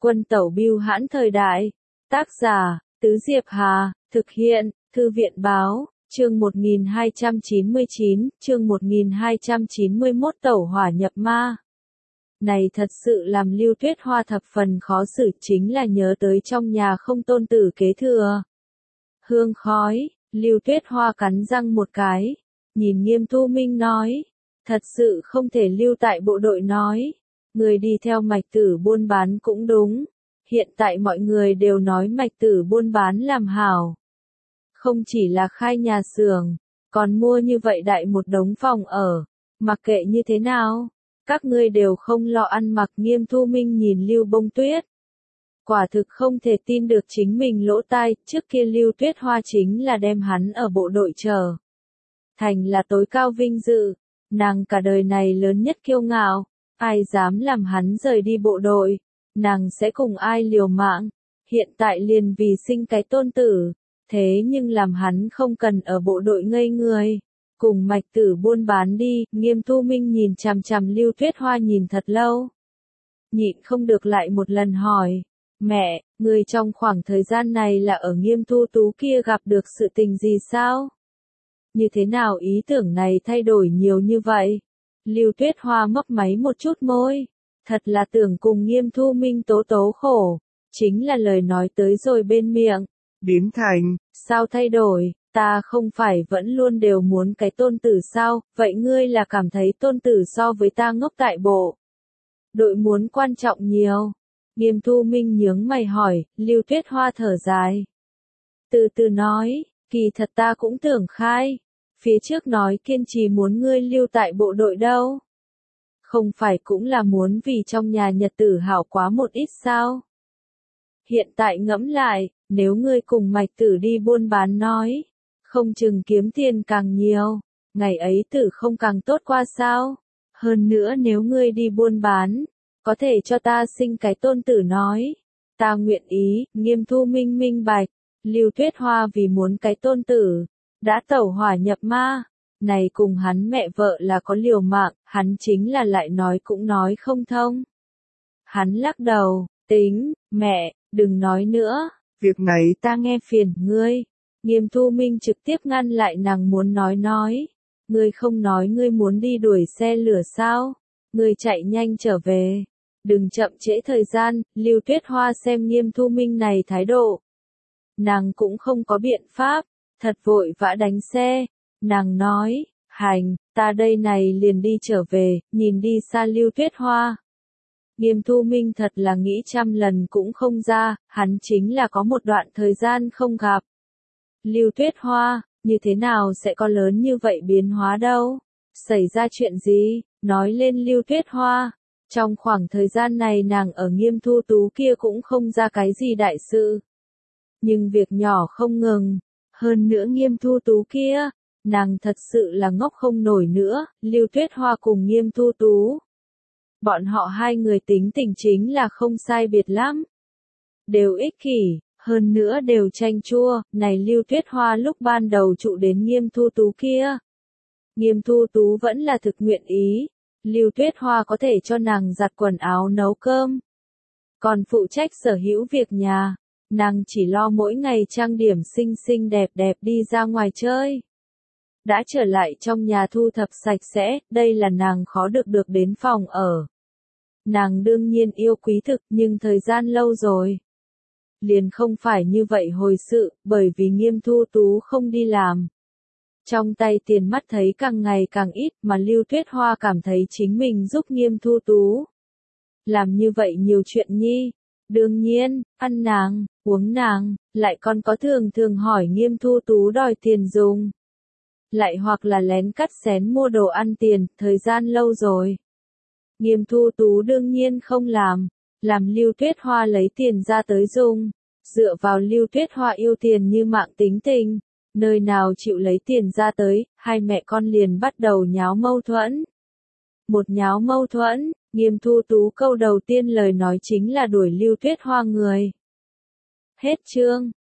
Quân tẩu bưu hãn thời đại. Tác giả, Tứ Diệp Hà, thực hiện, Thư viện báo, chương 1299, chương 1291 tẩu hỏa nhập ma. Này thật sự làm Lưu Tuyết Hoa thập phần khó xử, chính là nhớ tới trong nhà không tôn tử kế thừa. Hương khói, Lưu Tuyết Hoa cắn răng một cái, nhìn Nghiêm Thu Minh nói, thật sự không thể lưu tại bộ đội nói, người đi theo Mạch Tử buôn bán cũng đúng, hiện tại mọi người đều nói Mạch Tử buôn bán làm hảo. Không chỉ là khai nhà xưởng, còn mua như vậy đại một đống phòng ở, mặc kệ như thế nào, các ngươi đều không lo ăn mặc. Nghiêm Thu Minh nhìn Lưu Bông Tuyết. Quả thực không thể tin được chính mình lỗ tai, trước kia Lưu Tuyết Hoa chính là đem hắn ở bộ đội chờ. Thành là tối cao vinh dự, nàng cả đời này lớn nhất kiêu ngạo, ai dám làm hắn rời đi bộ đội, nàng sẽ cùng ai liều mạng, hiện tại liền vì sinh cái tôn tử, thế nhưng làm hắn không cần ở bộ đội ngây người. Cùng Mạch Tử buôn bán đi. Nghiêm Thu Minh nhìn chằm chằm Lưu Tuyết Hoa nhìn thật lâu. Nhịn không được lại một lần hỏi, mẹ, người trong khoảng thời gian này là ở Nghiêm Thu Tú kia gặp được sự tình gì sao? Như thế nào ý tưởng này thay đổi nhiều như vậy? Lưu Tuyết Hoa mấp máy một chút môi, thật là tưởng cùng Nghiêm Thu Minh tố tố khổ, chính là lời nói tới rồi bên miệng. Biến thành, sao thay đổi? Ta không phải vẫn luôn đều muốn cái tôn tử sao, vậy ngươi là cảm thấy tôn tử so với ta ngốc tại bộ đội muốn quan trọng nhiều. Nghiêm Thu Minh nhướng mày hỏi. Lưu Tuyết Hoa thở dài, từ từ nói, kỳ thật ta cũng tưởng khai, phía trước nói kiên trì muốn ngươi lưu tại bộ đội đâu. Không phải cũng là muốn vì trong nhà nhật tử hảo quá một ít sao? Hiện tại ngẫm lại, nếu ngươi cùng Mạch Tử đi buôn bán nói, không chừng kiếm tiền càng nhiều, ngày ấy tử không càng tốt qua sao? Hơn nữa nếu ngươi đi buôn bán, có thể cho ta sinh cái tôn tử nói, ta nguyện ý. Nghiêm Thu Minh minh bạch, Lưu Tuyết Hoa vì muốn cái tôn tử, đã tẩu hỏa nhập ma, này cùng hắn mẹ vợ là có liều mạng, hắn chính là lại nói cũng nói không thông. Hắn lắc đầu, tính, mẹ, đừng nói nữa, việc này ta nghe phiền ngươi. Nghiêm Thu Minh trực tiếp ngăn lại nàng muốn nói, ngươi không nói ngươi muốn đi đuổi xe lửa sao, ngươi chạy nhanh trở về, đừng chậm trễ thời gian. Lưu Tuyết Hoa xem Nghiêm Thu Minh này thái độ, nàng cũng không có biện pháp, thật vội vã đánh xe, nàng nói, hành, ta đây này liền đi trở về. Nhìn đi xa Lưu Tuyết Hoa, Nghiêm Thu Minh thật là nghĩ trăm lần cũng không ra, hắn chính là có một đoạn thời gian không gặp. Lưu Tuyết Hoa, như thế nào sẽ có lớn như vậy biến hóa đâu? Xảy ra chuyện gì? Nói lên Lưu Tuyết Hoa, trong khoảng thời gian này nàng ở Nghiêm Thu Tú kia cũng không ra cái gì đại sự. Nhưng việc nhỏ không ngừng, hơn nữa Nghiêm Thu Tú kia, nàng thật sự là ngốc không nổi nữa. Lưu Tuyết Hoa cùng Nghiêm Thu Tú, bọn họ hai người tính tình chính là không sai biệt lắm. Đều ích kỷ, hơn nữa đều chanh chua. Này Lưu Tuyết Hoa lúc ban đầu trụ đến Nghiêm Thu Tú kia, Nghiêm Thu Tú vẫn là thực nguyện ý, Lưu Tuyết Hoa có thể cho nàng giặt quần áo nấu cơm, còn phụ trách sở hữu việc nhà, nàng chỉ lo mỗi ngày trang điểm xinh xinh đẹp đẹp đi ra ngoài chơi. Đã trở lại trong nhà thu thập sạch sẽ, đây là nàng khó được đến phòng ở. Nàng đương nhiên yêu quý thực, nhưng thời gian lâu rồi, liền không phải như vậy hồi sự, bởi vì Nghiêm Thu Tú không đi làm. Trong tay tiền mắt thấy càng ngày càng ít, mà Lưu Tuyết Hoa cảm thấy chính mình giúp Nghiêm Thu Tú làm như vậy nhiều chuyện nhi. Đương nhiên, ăn nàng, uống nàng, lại còn có thường thường hỏi Nghiêm Thu Tú đòi tiền dùng. Lại hoặc là lén cắt xén mua đồ ăn tiền, thời gian lâu rồi. Nghiêm Thu Tú đương nhiên không làm Lưu Tuyết Hoa lấy tiền ra tới dùng. Dựa vào Lưu Tuyết Hoa yêu tiền như mạng tính tình, nơi nào chịu lấy tiền ra tới, hai mẹ con liền bắt đầu nháo mâu thuẫn. Một nháo mâu thuẫn, Nghiêm Thu Tú câu đầu tiên lời nói chính là đuổi Lưu Tuyết Hoa người. Hết chương.